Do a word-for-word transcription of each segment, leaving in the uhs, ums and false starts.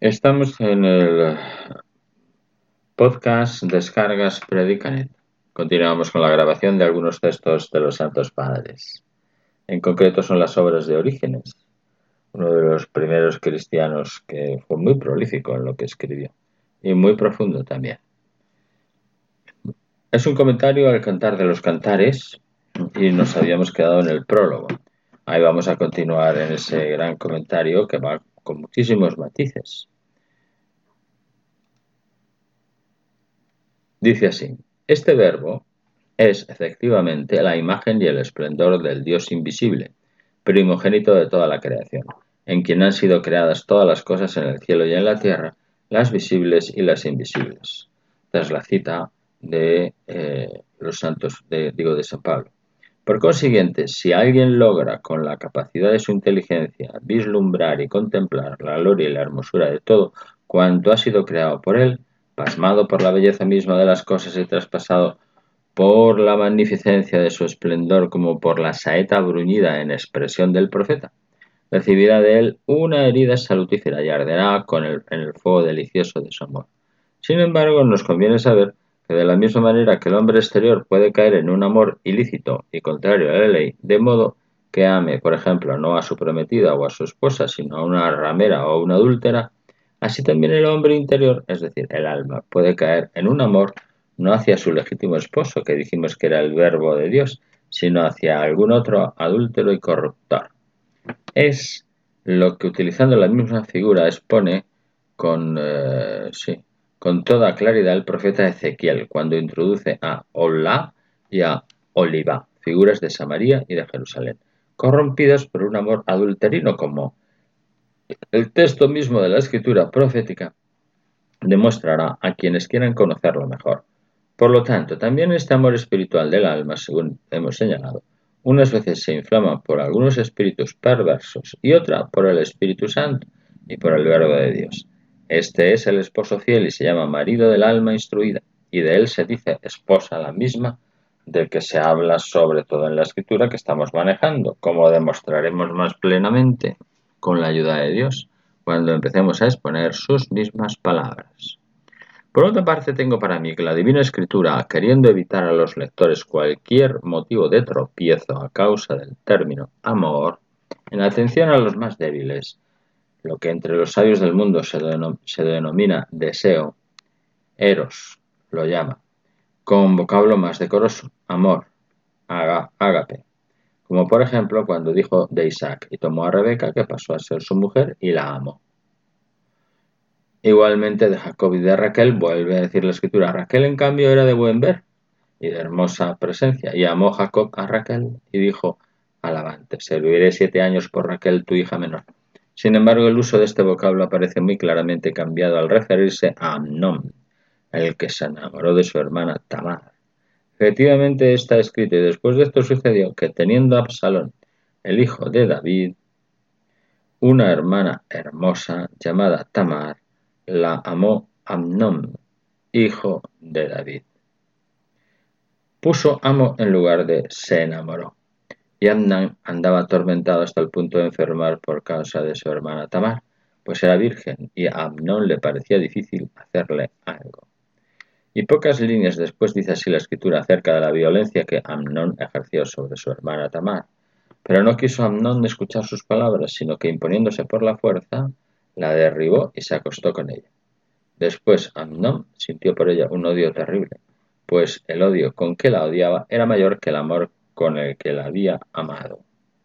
Estamos en el podcast Descargas Predicanet. Continuamos con la grabación de algunos textos de los Santos Padres. En concreto son las obras de Orígenes, uno de los primeros cristianos que fue muy prolífico en lo que escribió y muy profundo también. Es un comentario al Cantar de los Cantares y nos habíamos quedado en el prólogo. Ahí vamos a continuar en ese gran comentario que va con muchísimos matices. Dice así: este verbo es efectivamente la imagen y el esplendor del Dios invisible, primogénito de toda la creación, en quien han sido creadas todas las cosas en el cielo y en la tierra, las visibles y las invisibles. Esta es la cita de eh, los santos, de, digo, de San Pablo. Por consiguiente, si alguien logra con la capacidad de su inteligencia vislumbrar y contemplar la gloria y la hermosura de todo cuanto ha sido creado por él, pasmado por la belleza misma de las cosas y traspasado por la magnificencia de su esplendor como por la saeta bruñida en expresión del profeta, recibirá de él una herida salutífera y arderá con el, en el fuego delicioso de su amor. Sin embargo, nos conviene saber que de la misma manera que el hombre exterior puede caer en un amor ilícito y contrario a la ley, de modo que ame, por ejemplo, no a su prometida o a su esposa, sino a una ramera o una adúltera, así también el hombre interior, es decir, el alma, puede caer en un amor no hacia su legítimo esposo, que dijimos que era el verbo de Dios, sino hacia algún otro adúltero y corruptor. Es lo que, utilizando la misma figura, expone con, eh, sí, con toda claridad el profeta Ezequiel cuando introduce a Olá y a Oliva, figuras de Samaria y de Jerusalén, corrompidas por un amor adulterino, como el texto mismo de la escritura profética demostrará a quienes quieran conocerlo mejor. Por lo tanto, también este amor espiritual del alma, según hemos señalado, unas veces se inflama por algunos espíritus perversos y otra por el Espíritu Santo y por el Verbo de Dios. Este es el esposo fiel y se llama marido del alma instruida, y de él se dice esposa la misma del que se habla sobre todo en la escritura que estamos manejando, como demostraremos más plenamente con la ayuda de Dios cuando empecemos a exponer sus mismas palabras. Por otra parte, tengo para mí que la Divina Escritura, queriendo evitar a los lectores cualquier motivo de tropiezo a causa del término amor, en atención a los más débiles, lo que entre los sabios del mundo se, denom- se denomina deseo, eros, lo llama, con vocablo más decoroso, amor, aga- ágape, como por ejemplo cuando dijo de Isaac y tomó a Rebeca, que pasó a ser su mujer, y la amó. Igualmente de Jacob y de Raquel vuelve a decir la escritura: Raquel en cambio era de buen ver y de hermosa presencia, y amó Jacob a Raquel y dijo: alabante, serviré siete años por Raquel tu hija menor. Sin embargo, el uso de este vocablo aparece muy claramente cambiado al referirse a Amnón, el que se enamoró de su hermana Tamar. Efectivamente está escrito: y después de esto sucedió que, teniendo Absalón, el hijo de David, una hermana hermosa llamada Tamar, la amó Amnón, hijo de David. Puso amo en lugar de se enamoró, y Amnón andaba atormentado hasta el punto de enfermar por causa de su hermana Tamar, pues era virgen y a Amnón le parecía difícil hacerle algo. Y pocas líneas después dice así la escritura acerca de la violencia que Amnón ejerció sobre su hermana Tamar. Pero no quiso Amnón escuchar sus palabras, sino que, imponiéndose por la fuerza, la derribó y se acostó con ella. Después Amnón sintió por ella un odio terrible, pues el odio con que la odiaba era mayor que el amor con el que la había amado.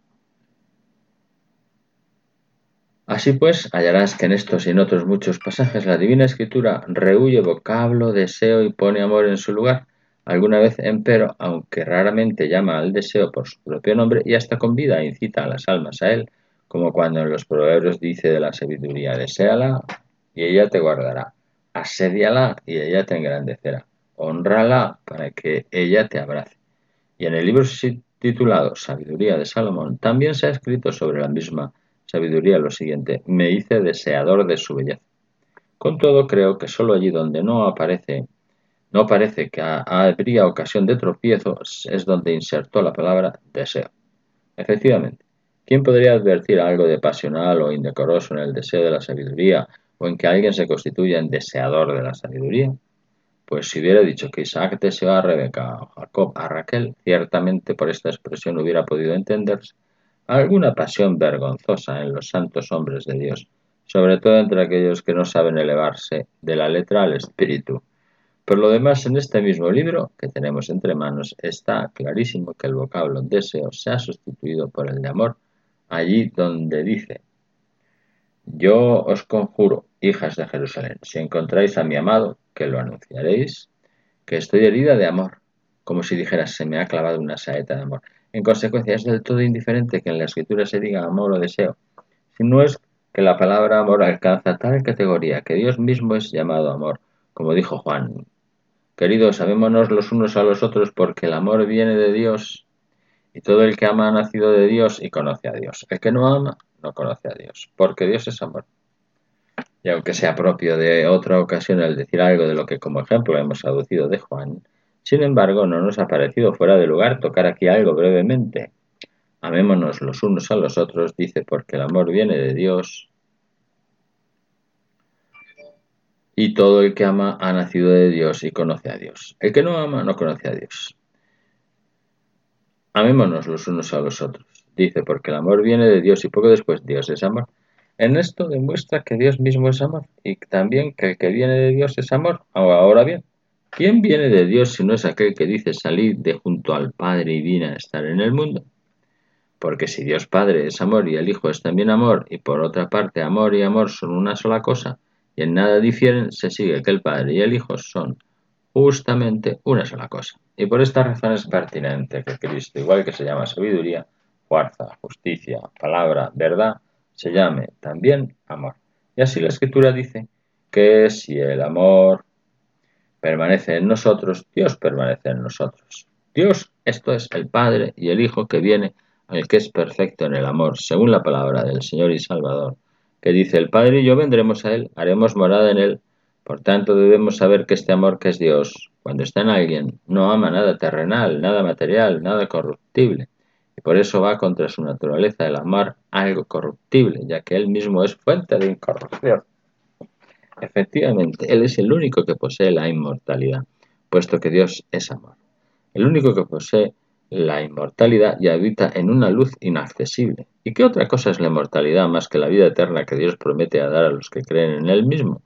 Así pues, hallarás que en estos y en otros muchos pasajes la Divina Escritura rehúye vocablo, deseo y pone amor en su lugar, alguna vez empero, aunque raramente llama al deseo por su propio nombre y hasta convida e incita a las almas a él, como cuando en los proverbios dice de la sabiduría: deséala y ella te guardará, asédiala y ella te engrandecerá, hónrala para que ella te abrace. Y en el libro titulado Sabiduría de Salomón también se ha escrito sobre la misma sabiduría lo siguiente: me hice deseador de su belleza. Con todo, creo que solo allí donde no aparece, no parece que habría ocasión de tropiezo, es donde insertó la palabra deseo. Efectivamente, ¿quién podría advertir algo de pasional o indecoroso en el deseo de la sabiduría o en que alguien se constituya en deseador de la sabiduría. Pues si hubiera dicho que Isaac deseó a Rebeca o Jacob a Raquel, ciertamente por esta expresión hubiera podido entenderse alguna pasión vergonzosa en los santos hombres de Dios, sobre todo entre aquellos que no saben elevarse de la letra al espíritu. Por lo demás, en este mismo libro que tenemos entre manos está clarísimo que el vocablo deseo se ha sustituido por el de amor, allí donde dice: yo os conjuro, hijas de Jerusalén, si encontráis a mi amado, que lo anunciaréis, que estoy herida de amor, como si dijeras, se me ha clavado una saeta de amor. En consecuencia, es del todo indiferente que en la escritura se diga amor o deseo, si no es que la palabra amor alcanza tal categoría que Dios mismo es llamado amor, como dijo Juan: queridos, amémonos los unos a los otros, porque el amor viene de Dios, y todo el que ama ha nacido de Dios y conoce a Dios. El que no ama no conoce a Dios, porque Dios es amor. Y aunque sea propio de otra ocasión el decir algo de lo que como ejemplo hemos aducido de Juan, sin embargo no nos ha parecido fuera de lugar tocar aquí algo brevemente. Amémonos los unos a los otros, dice, porque el amor viene de Dios, y todo el que ama ha nacido de Dios y conoce a Dios. El que no ama no conoce a Dios. Amémonos los unos a los otros, dice, porque el amor viene de Dios y poco después Dios es amor. En esto demuestra que Dios mismo es amor y también que el que viene de Dios es amor. Ahora bien, ¿quién viene de Dios si no es aquel que dice salid de junto al Padre y vine a estar en el mundo? Porque si Dios Padre es amor y el Hijo es también amor, y por otra parte amor y amor son una sola cosa, y en nada difieren, se sigue que el Padre y el Hijo son justamente una sola cosa. Y por esta razón es pertinente que Cristo, igual que se llama sabiduría, fuerza, justicia, palabra, verdad, se llame también amor. Y así la Escritura dice que si el amor permanece en nosotros, Dios permanece en nosotros. Dios, esto es el Padre y el Hijo que viene, el que es perfecto en el amor, según la palabra del Señor y Salvador, que dice: el Padre y yo vendremos a Él, haremos morada en Él. Por tanto, debemos saber que este amor que es Dios, cuando está en alguien, no ama nada terrenal, nada material, nada corruptible. Y por eso va contra su naturaleza el amar algo corruptible, ya que Él mismo es fuente de incorrupción. Efectivamente, Él es el único que posee la inmortalidad, puesto que Dios es amor. El único que posee la inmortalidad y habita en una luz inaccesible. ¿Y qué otra cosa es la inmortalidad más que la vida eterna que Dios promete a dar a los que creen en Él mismo?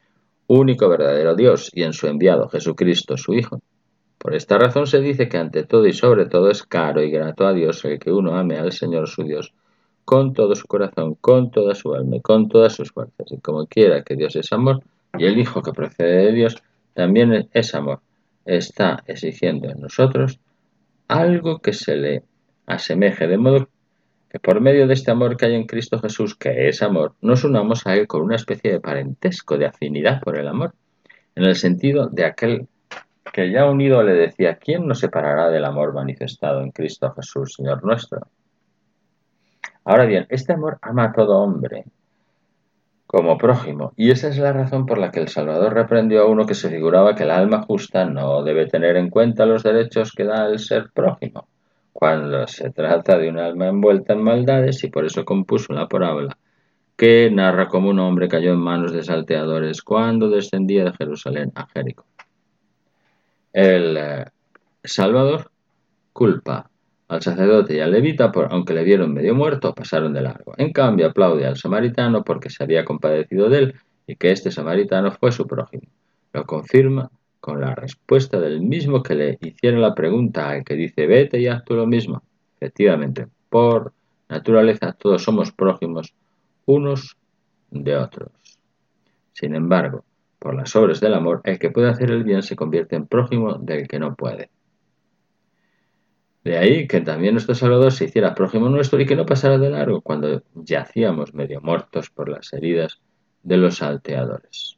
Único verdadero Dios y en su enviado Jesucristo, su Hijo. Por esta razón se dice que ante todo y sobre todo es caro y grato a Dios el que uno ame al Señor su Dios con todo su corazón, con toda su alma y con todas sus fuerzas. Y como quiera que Dios es amor, y el Hijo que procede de Dios también es amor, está exigiendo en nosotros algo que se le asemeje, de modo que por medio de este amor que hay en Cristo Jesús, que es amor, nos unamos a Él con una especie de parentesco, de afinidad por el amor, en el sentido de aquel que ya unido le decía: ¿quién nos separará del amor manifestado en Cristo Jesús, Señor nuestro? Ahora bien, este amor ama a todo hombre como prójimo, y esa es la razón por la que el Salvador reprendió a uno que se figuraba que el alma justa no debe tener en cuenta los derechos que da el ser prójimo, cuando se trata de un alma envuelta en maldades, y por eso compuso la parábola que narra cómo un hombre cayó en manos de salteadores cuando descendía de Jerusalén a Jericó. El eh, Salvador culpa al sacerdote y al levita, por, aunque le vieron medio muerto, pasaron de largo. En cambio, aplaude al samaritano porque se había compadecido de él y que este samaritano fue su prójimo. Lo confirma con la respuesta del mismo que le hiciera la pregunta al que dice: vete y haz tú lo mismo. Efectivamente, por naturaleza todos somos prójimos unos de otros. Sin embargo, por las obras del amor, el que puede hacer el bien se convierte en prójimo del que no puede. De ahí que también nuestro Salvador se hiciera prójimo nuestro y que no pasara de largo cuando yacíamos medio muertos por las heridas de los salteadores.